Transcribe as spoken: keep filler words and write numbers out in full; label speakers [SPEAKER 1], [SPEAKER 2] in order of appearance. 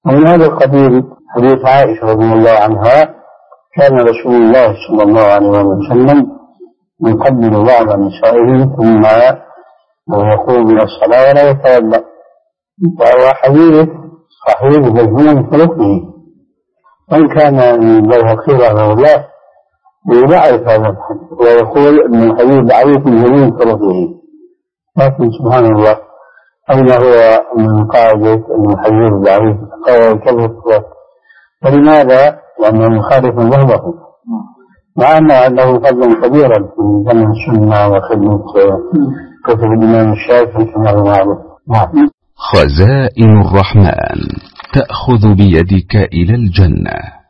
[SPEAKER 1] ومن هذا القبيل حديث عائشة رضي الله عنها: كان رسول الله صلى الله عليه وسلم يقبل بعض نسائه ثم يقوم من الصلاة ولا يتوضأ، وهو حديث صحيح مجموع طرقه، وإن كان من البيهقي رحمه الله يضعف هذا الحديث ويقول أن الحديث ضعيف بجميع طرقه، لكن سبحان الله أين هو من قاعدة أن الحديث ضعيف كذب؟ فلماذا؟ لأنه يخالف مذهبه، مع أنه له فضل كبيرا في فن السنة وخدمة كتب الإمام الشافعي كما هو معروف.
[SPEAKER 2] خزائن الرحمن تأخذ بيدك إلى الجنة.